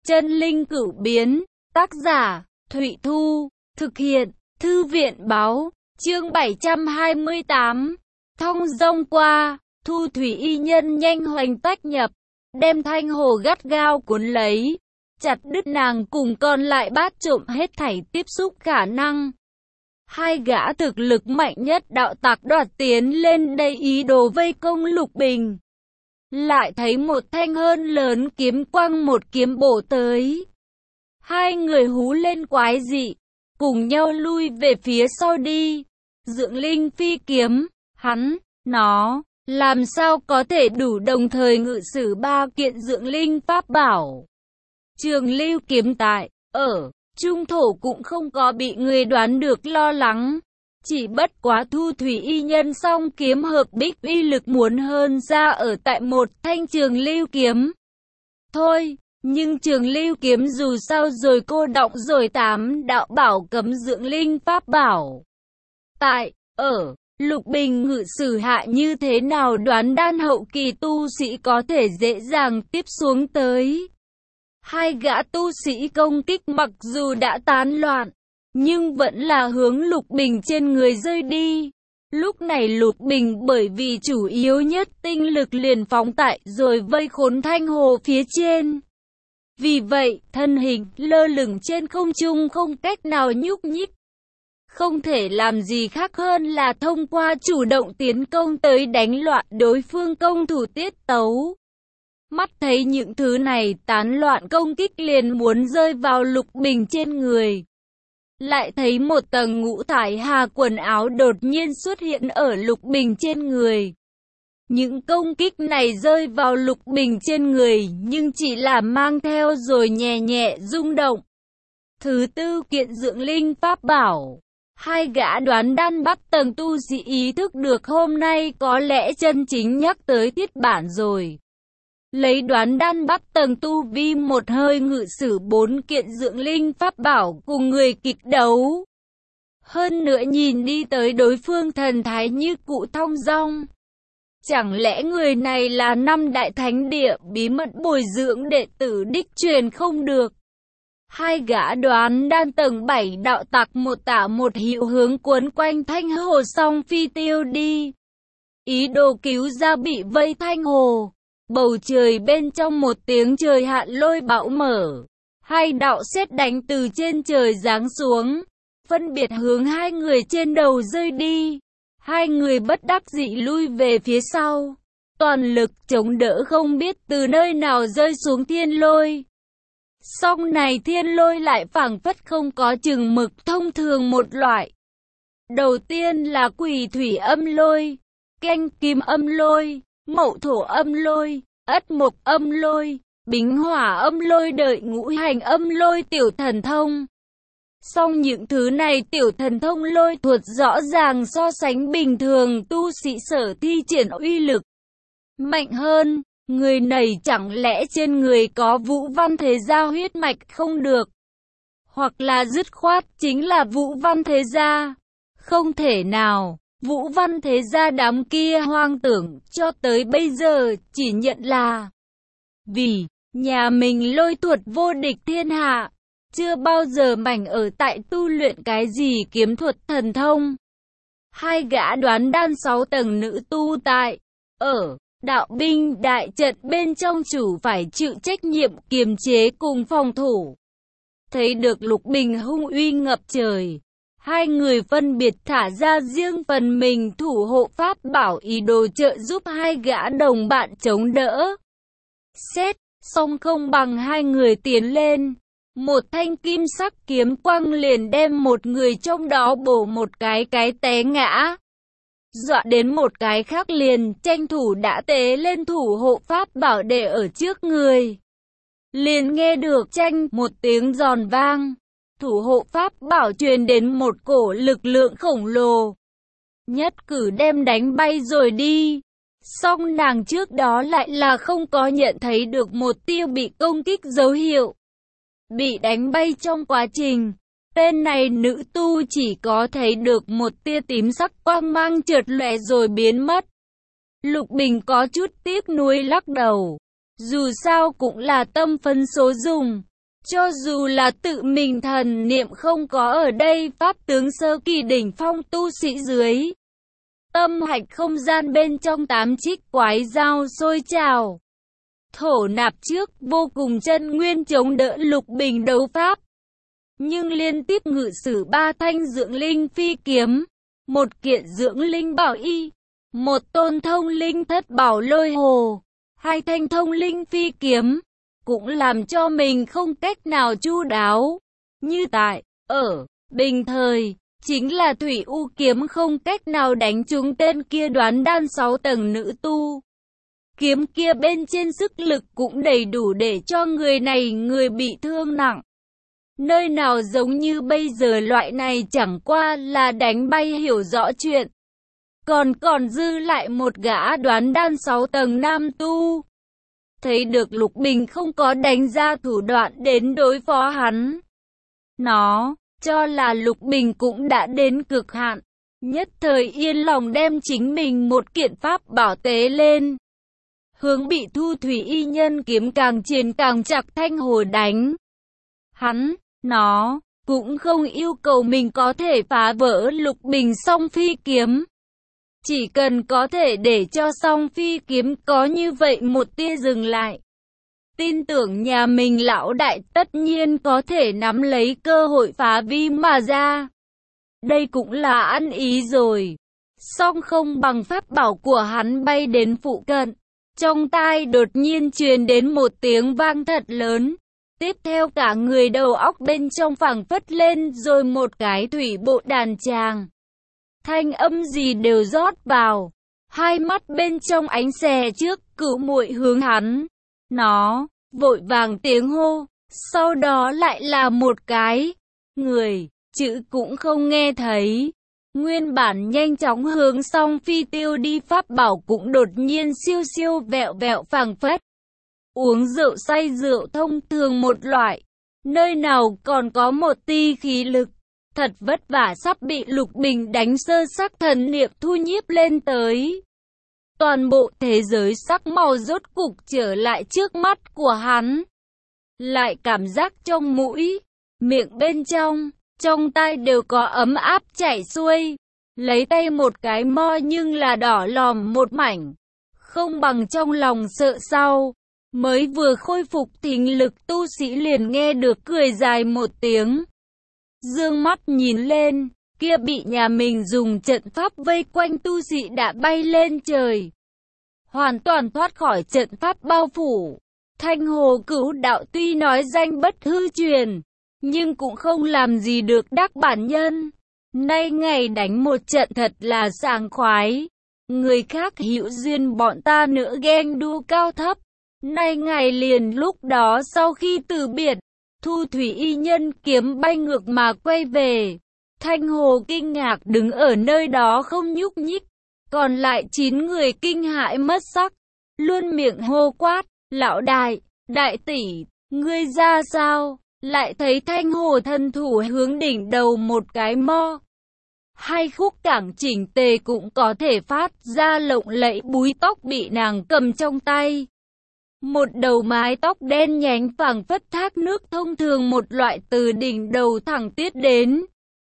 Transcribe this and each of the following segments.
Chân linh cửu biến, tác giả, Thụy Thu, thực hiện, Thư viện báo, chương 728, thong dong qua, Thu thủy y nhân nhanh hoành tách nhập, đem Thanh Hồ gắt gao cuốn lấy, chặt đứt nàng cùng còn lại bát trộm hết thảy tiếp xúc khả năng. Hai gã thực lực mạnh nhất đạo tặc đoạt tiến lên đây ý đồ vây công Lục Bình. Lại thấy một thanh hơn lớn kiếm quăng một kiếm bổ tới. Hai người hú lên quái dị, cùng nhau lui về phía sau đi. Dưỡng linh phi kiếm, hắn, nó, làm sao có thể đủ đồng thời ngự sử ba kiện dưỡng linh pháp bảo. Trường lưu kiếm tại, ở trung thổ cũng không có bị người đoán được lo lắng. Chỉ bất quá Thu thủy y nhân song kiếm hợp bích uy lực muốn hơn ra ở tại một thanh trường lưu kiếm. Thôi, nhưng trường lưu kiếm dù sao rồi cô đọng rồi 8 đạo bảo cấm dưỡng linh pháp bảo. Tại, ở, Lục Bình ngự sử hạ như thế nào đoán đan hậu kỳ tu sĩ có thể dễ dàng tiếp xuống tới. Hai gã tu sĩ công kích mặc dù đã tán loạn, nhưng vẫn là hướng Lục Bình trên người rơi đi. Lúc này Lục Bình bởi vì chủ yếu nhất tinh lực liền phóng tại rồi vây khốn Thanh Hồ phía trên. Vì vậy, thân hình lơ lửng trên không trung không cách nào nhúc nhích. Không thể làm gì khác hơn là thông qua chủ động tiến công tới đánh loạn đối phương công thủ tiết tấu. Mắt thấy những thứ này tán loạn công kích liền muốn rơi vào Lục Bình trên người. Lại thấy một tầng ngũ thải hà quần áo đột nhiên xuất hiện ở Lục Bình trên người. Những công kích này rơi vào Lục Bình trên người nhưng chỉ là mang theo rồi nhẹ nhẹ rung động. Thứ tư kiện dưỡng linh pháp bảo. Hai gã đoán đan bắt tầng tu sĩ ý thức được hôm nay có lẽ chân chính nhắc tới thiết bản rồi. Lấy đoán đan bắt tầng tu vi một hơi ngự sử 4 kiện dưỡng linh pháp bảo cùng người kịch đấu. Hơn nữa nhìn đi tới đối phương thần thái như cụ thong dong. Chẳng lẽ người này là 5 đại thánh địa bí mật bồi dưỡng đệ tử đích truyền không được. Hai gã đoán đan tầng 7 đạo tặc một tả một hữu hướng cuốn quanh Thanh Hồ song phi tiêu đi. Ý đồ cứu ra bị vây Thanh Hồ. Bầu trời bên trong một tiếng trời hạn lôi bão mở. Hai đạo sét đánh từ trên trời giáng xuống. Phân biệt hướng hai người trên đầu rơi đi. Hai người bất đắc dĩ lui về phía sau. Toàn lực chống đỡ không biết từ nơi nào rơi xuống thiên lôi. Song này thiên lôi lại phảng phất không có chừng mực thông thường một loại. Đầu tiên là quỷ thủy âm lôi, canh kim âm lôi, mậu thổ âm lôi, ất mộc âm lôi, bính hỏa âm lôi đợi ngũ hành âm lôi tiểu thần thông. Song những thứ này tiểu thần thông lôi thuật rõ ràng so sánh bình thường tu sĩ sở thi triển uy lực mạnh hơn. Người này chẳng lẽ trên người có Vũ Văn Thế Gia huyết mạch không được? Hoặc là dứt khoát chính là Vũ Văn Thế Gia? Không thể nào, Vũ Văn Thế Gia đám kia hoang tưởng cho tới bây giờ chỉ nhận là vì nhà mình lôi thuật vô địch thiên hạ, chưa bao giờ mảnh ở tại tu luyện cái gì kiếm thuật thần thông. Hai gã đoán đan 6 tầng nữ tu tại, ở đạo binh đại trận bên trong chủ phải chịu trách nhiệm kiềm chế cùng phòng thủ. Thấy được Lục Bình hung uy ngập trời, hai người phân biệt thả ra riêng phần mình thủ hộ pháp bảo ý đồ trợ giúp hai gã đồng bạn chống đỡ. Xét, song không bằng hai người tiến lên. Một thanh kim sắc kiếm quăng liền đem một người trong đó bổ một cái té ngã. Dọa đến một cái khác liền tranh thủ đã tế lên thủ hộ pháp bảo để ở trước người. Liền nghe được tranh một tiếng giòn vang. Thủ hộ pháp bảo truyền đến một cổ lực lượng khổng lồ. Nhất cử đem đánh bay rồi đi. Song nàng trước đó lại là không có nhận thấy được một tia bị công kích dấu hiệu. Bị đánh bay trong quá trình. Tên này nữ tu chỉ có thấy được một tia tím sắc quang mang chợt lóe rồi biến mất. Lục Bình có chút tiếc nuối lắc đầu. Dù sao cũng là tâm phân số dùng. Cho dù là tự mình thần niệm không có ở đây, pháp tướng sơ kỳ đỉnh phong tu sĩ dưới tâm hạch không gian bên trong 8 trích quái dao sôi trào. Thổ nạp trước vô cùng chân nguyên chống đỡ Lục Bình đấu pháp. Nhưng liên tiếp ngự sử 3 thanh dưỡng linh phi kiếm, 1 kiện dưỡng linh bảo y, 1 tôn thông linh thất bảo lôi hồ, 2 thanh thông linh phi kiếm, cũng làm cho mình không cách nào chu đáo. Như tại, ở, bình thời, chính là Thủy U kiếm không cách nào đánh trúng tên kia đoán đan 6 tầng nữ tu. Kiếm kia bên trên sức lực cũng đầy đủ để cho người này người bị thương nặng. Nơi nào giống như bây giờ loại này chẳng qua là đánh bay hiểu rõ chuyện. Còn dư lại một gã đoán đan 6 tầng nam tu. Thấy được Lục Bình không có đánh ra thủ đoạn đến đối phó hắn. Nó cho là Lục Bình cũng đã đến cực hạn. Nhất thời yên lòng đem chính mình một kiện pháp bảo tế lên. Hướng bị Thu Thủy Y Nhân kiếm càng chiến càng chặt thanh hồ đánh. Nó cũng không yêu cầu mình có thể phá vỡ Lục Bình song phi kiếm. Chỉ cần có thể để cho song phi kiếm có như vậy một tia dừng lại. Tin tưởng nhà mình lão đại tất nhiên có thể nắm lấy cơ hội phá vi mà ra. Đây cũng là ăn ý rồi. Song không bằng pháp bảo của hắn bay đến phụ cận. Trong tai đột nhiên truyền đến một tiếng vang thật lớn. Tiếp theo cả người đầu óc bên trong phảng phất lên rồi một cái thủy bộ đàn tràng. Thanh âm gì đều rót vào. Hai mắt bên trong ánh xè trước cửu muội hướng hắn. Nó vội vàng tiếng hô. Sau đó lại là một cái người, chữ cũng không nghe thấy. Nguyên bản nhanh chóng hướng song phi tiêu đi pháp bảo cũng đột nhiên siêu siêu vẹo vẹo phảng phất. Uống rượu say rượu thông thường một loại. Nơi nào còn có một tia khí lực. Thật vất vả sắp bị Lục Bình đánh sơ sắc thần niệm thu nhiếp lên tới. Toàn bộ thế giới sắc màu rốt cục trở lại trước mắt của hắn. Lại cảm giác trong mũi, miệng bên trong tai đều có ấm áp chảy xuôi. Lấy tay một cái mo nhưng là đỏ lòm một mảnh. Không bằng trong lòng sợ sau. Mới vừa khôi phục thính lực tu sĩ liền nghe được cười dài một tiếng. Dương mắt nhìn lên, kia bị nhà mình dùng trận pháp vây quanh tu sĩ đã bay lên trời. Hoàn toàn thoát khỏi trận pháp bao phủ. Thanh Hồ Cửu Đạo tuy nói danh bất hư truyền, nhưng cũng không làm gì được đắc bản nhân. Nay ngày đánh một trận thật là sảng khoái. Người khác hữu duyên bọn ta nữa ghen đua cao thấp. Nay ngày liền lúc đó sau khi từ biệt, Thu Thủy Y Nhân kiếm bay ngược mà quay về. Thanh Hồ kinh ngạc đứng ở nơi đó không nhúc nhích. Còn lại 9 người kinh hãi mất sắc. Luôn miệng hô quát, lão đại, đại tỷ, ngươi ra sao? Lại thấy Thanh Hồ thân thủ hướng đỉnh đầu một cái mo. Hai khúc cảng chỉnh tề cũng có thể phát ra lộng lẫy búi tóc bị nàng cầm trong tay. Một đầu mái tóc đen nhánh phảng phất thác nước thông thường một loại từ đỉnh đầu thẳng tiết đến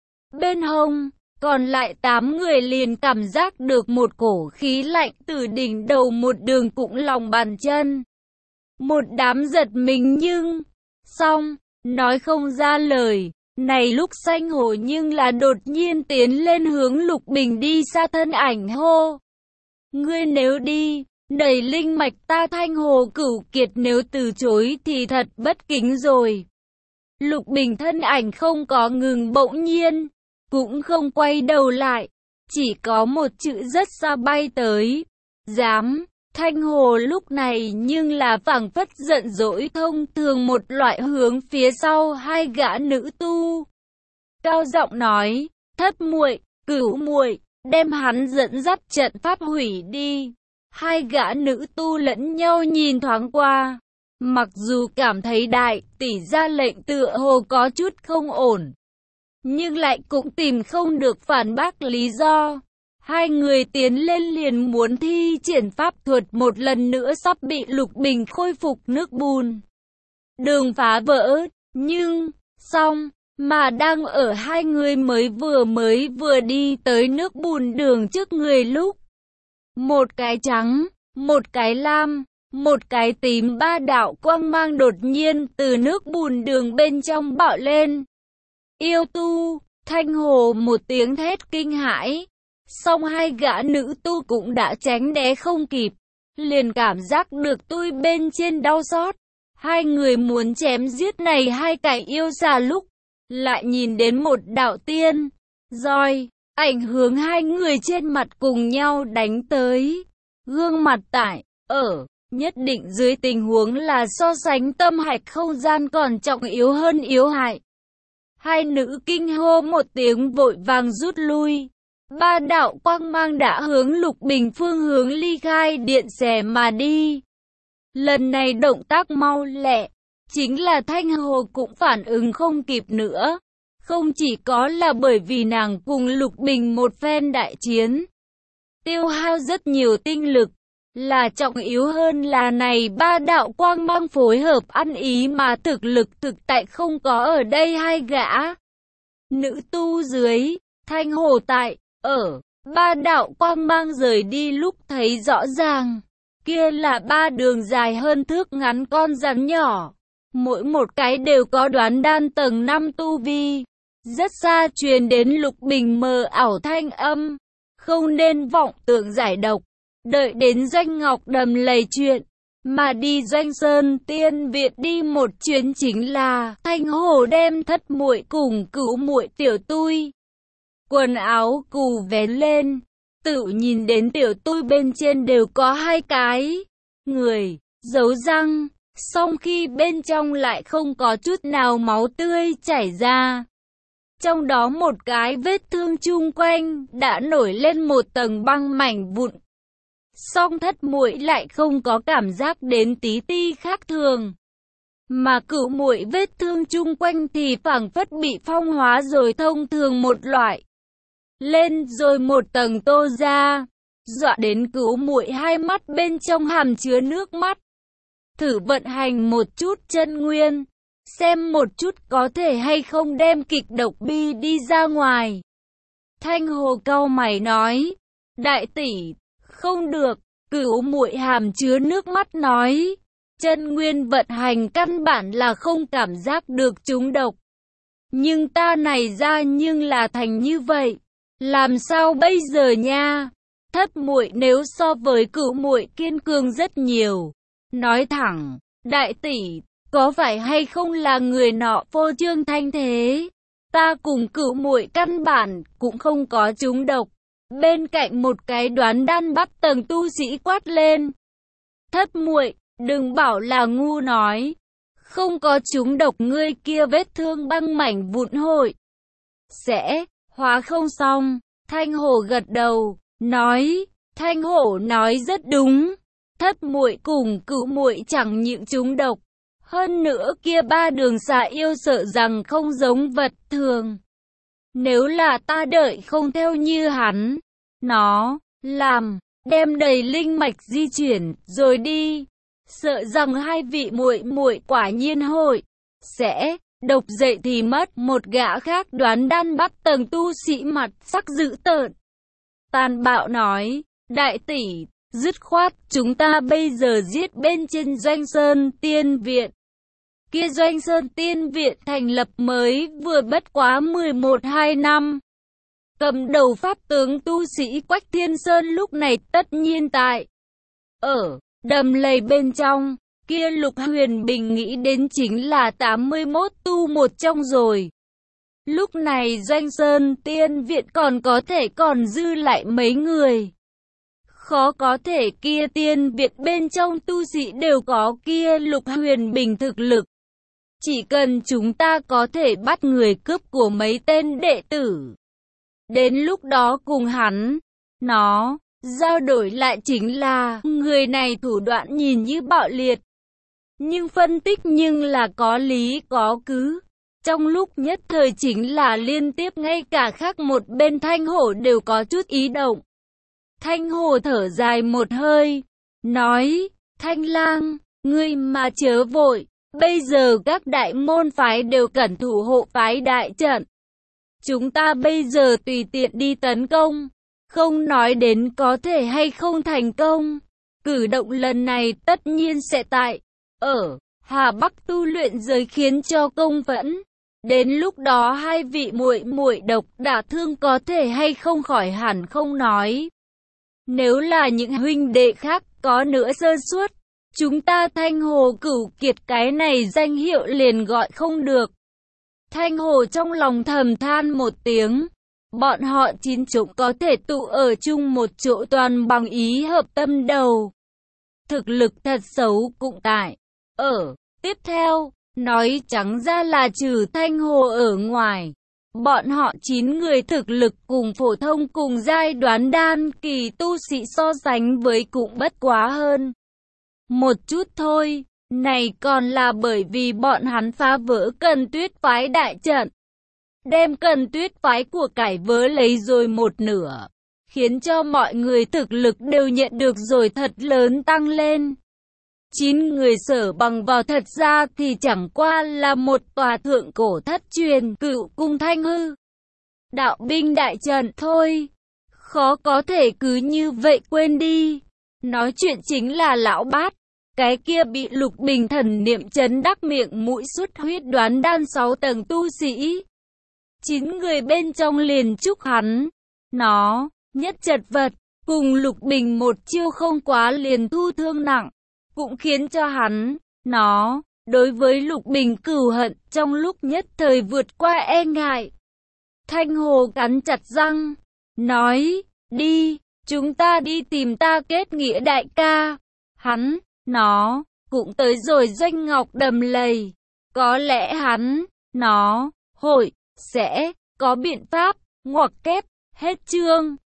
bên hông. Còn lại 8 người liền cảm giác được một cổ khí lạnh từ đỉnh đầu một đường cũng lòng bàn chân. Một đám giật mình nhưng xong, nói không ra lời. Này lúc Xanh Hồ nhưng là đột nhiên tiến lên hướng Lục Bình đi xa thân ảnh hô. Ngươi nếu đi, đẩy linh mạch ta Thanh Hồ Cửu Kiệt nếu từ chối thì thật bất kính rồi. Lục Bình thân ảnh không có ngừng bỗng nhiên, cũng không quay đầu lại, chỉ có một chữ rất xa bay tới. Dám, Thanh Hồ lúc này nhưng là phảng phất giận dỗi thông thường một loại hướng phía sau hai gã nữ tu. Cao giọng nói, Thất muội, Cửu muội, đem hắn dẫn dắt trận pháp hủy đi. Hai gã nữ tu lẫn nhau nhìn thoáng qua. Mặc dù cảm thấy đại tỷ ra lệnh tựa hồ có chút không ổn, nhưng lại cũng tìm không được phản bác lý do. Hai người tiến lên liền muốn thi triển pháp thuật một lần nữa sắp bị Lục Bình khôi phục nước bùn. Đường phá vỡ, Nhưng, xong, mà đang ở hai người mới vừa đi tới nước bùn đường trước người lúc. Một cái trắng, một cái lam, một cái tím, ba đạo quang mang đột nhiên từ nước bùn đường bên trong bạo lên. Yêu tu, Thanh Hồ một tiếng thét kinh hãi. Song hai gã nữ tu cũng đã tránh né không kịp. Liền cảm giác được tui bên trên đau xót. Hai người muốn chém giết này hai cái yêu xà lúc. Lại nhìn đến một đạo tiên roi, ảnh hướng hai người trên mặt cùng nhau đánh tới. Gương mặt tại, nhất định dưới tình huống là so sánh tâm hạch không gian còn trọng yếu hơn yếu hại. Hai nữ kinh hô một tiếng vội vàng rút lui. Ba đạo quang mang đã hướng Lục Bình phương hướng ly khai điện xẻ mà đi. Lần này động tác mau lẹ, chính là Thanh Hồ cũng phản ứng không kịp nữa. Không chỉ có là bởi vì nàng cùng Lục Bình một phen đại chiến, tiêu hao rất nhiều tinh lực, là trọng yếu hơn là này ba đạo quang mang phối hợp ăn ý mà thực lực thực tại không có ở đây hai gã. Nữ tu dưới, Thanh Hồ tại, ba đạo quang mang rời đi lúc thấy rõ ràng. Kia là ba đường dài hơn thước ngắn con rắn nhỏ. Mỗi một cái đều có đoán đan tầng 5 tu vi. Rất xa truyền đến Lục Bình mờ ảo thanh âm. Không nên vọng tưởng giải độc. Đợi đến Doanh Ngọc Đầm lầy chuyện. Mà đi Doanh Sơn Tiên Viện đi một chuyến chính là Thanh Hồ đem Thất Muội cùng Cửu Muội tiểu tui. Quần áo cù vén lên. Tự nhìn đến tiểu tui bên trên đều có hai cái người dấu răng, song khi bên trong lại không có chút nào máu tươi chảy ra. Trong đó một cái vết thương chung quanh đã nổi lên một tầng băng mảnh vụn. Song Thất Muội lại không có cảm giác đến tí ti khác thường. Mà Cửu Muội vết thương chung quanh thì phảng phất bị phong hóa rồi thông thường một loại. Lên rồi một tầng tô ra, dọa đến Cửu Muội hai mắt bên trong hàm chứa nước mắt. Thử vận hành một chút chân nguyên, xem một chút có thể hay không đem kịch độc bi đi ra ngoài. Thanh Hồ cau mày nói, đại tỷ, không được. Cửu Muội hàm chứa nước mắt nói, chân nguyên vận hành căn bản là không cảm giác được trúng độc. Nhưng ta này ra nhưng là thành như vậy. Làm sao bây giờ nha? Thất Muội nếu so với Cửu Muội kiên cường rất nhiều. Nói thẳng, đại tỷ, có phải hay không là người nọ phô trương thanh thế? Ta cùng Cửu Muội căn bản cũng không có trúng độc. Bên cạnh một cái đoán đan bắp tầng tu sĩ quát lên. Thất Muội, đừng bảo là ngu nói. Không có trúng độc, ngươi kia vết thương băng mảnh vụn hội sẽ hóa không xong. Thanh Hồ gật đầu, nói, Thanh Hổ nói rất đúng. Thất Muội cùng Cửu Muội chẳng những trúng độc. Hơn nữa kia ba đường xà yêu sợ rằng không giống vật thường. Nếu là ta đợi không theo như hắn, nó làm, đem đầy linh mạch di chuyển, rồi đi. Sợ rằng hai vị muội muội quả nhiên hội sẽ độc dậy thì mất. Một gã khác đoán đan bắt tầng tu sĩ mặt sắc dữ tợn, tàn bạo nói, đại tỷ, dứt khoát chúng ta bây giờ giết bên trên Doanh Sơn Tiên Viện. Kia Doanh Sơn Tiên Viện thành lập mới vừa bất quá 11-2 năm. Cầm đầu pháp tướng tu sĩ Quách Thiên Sơn lúc này tất nhiên tại đầm lầy bên trong. Kia Lục Huyền Bình nghĩ đến chính là 81 tu một trong rồi. Lúc này Doanh Sơn Tiên Viện còn có thể còn dư lại mấy người. Khó có thể kia tiên viện bên trong tu sĩ đều có kia Lục Huyền Bình thực lực. Chỉ cần chúng ta có thể bắt người cướp của mấy tên đệ tử. Đến lúc đó cùng hắn, nó, giao đổi lại chính là, người này thủ đoạn nhìn như bạo liệt. Nhưng phân tích nhưng là có lý có cứ. Trong lúc nhất thời chính là liên tiếp ngay cả khác một bên Thanh Hổ đều có chút ý động. Thanh Hổ thở dài một hơi, nói, Thanh Lang, ngươi mà chớ vội, Bây giờ các đại môn phái đều cần thủ hộ phái đại trận. Chúng ta bây giờ tùy tiện đi tấn công, không nói đến có thể hay không thành công. Cử động lần này tất nhiên sẽ ở Hà Bắc tu luyện giới khiến cho công phẫn. Đến lúc đó hai vị muội muội độc đả thương có thể hay không khỏi hẳn không nói. Nếu là những huynh đệ khác có nữa sơ suất, chúng ta Thanh Hồ Cửu Kiệt cái này danh hiệu liền gọi không được. Thanh Hồ trong lòng thầm than một tiếng. Bọn họ 9 chủng có thể tụ ở chung một chỗ toàn bằng ý hợp tâm đầu. Thực lực thật xấu cũng ở. Tiếp theo, nói trắng ra là trừ Thanh Hồ ở ngoài. Bọn họ 9 người thực lực cùng phổ thông cùng giai đoán đan kỳ tu sĩ so sánh với cũng bất quá hơn một chút thôi. Này còn là bởi vì bọn hắn phá vỡ Cần Tuyết phái đại trận, đem Cần Tuyết phái của cải vớ lấy rồi một nửa, khiến cho mọi người thực lực đều nhận được rồi thật lớn tăng lên. 9 người Sở Bằng vào thật ra thì chẳng qua là một tòa thượng cổ thất truyền cựu cung thanh hư đạo binh đại trận thôi. Khó có thể cứ như vậy quên đi. Nói chuyện chính là lão bát, cái kia bị Lục Bình thần niệm chấn đắc miệng mũi xuất huyết đoán đan 6 tầng tu sĩ. 9 người bên trong liền chúc hắn nhất chật vật, cùng Lục Bình một chiêu không quá liền thu thương nặng, cũng khiến cho hắn đối với Lục Bình cừu hận trong lúc nhất thời vượt qua e ngại. Thanh Hồ cắn chặt răng, nói, đi, chúng ta đi tìm ta kết nghĩa đại ca. Hắn, cũng tới rồi Doanh Ngọc Đầm Lầy. Có lẽ hắn, sẽ có biện pháp, ngoặc kép, hết chương.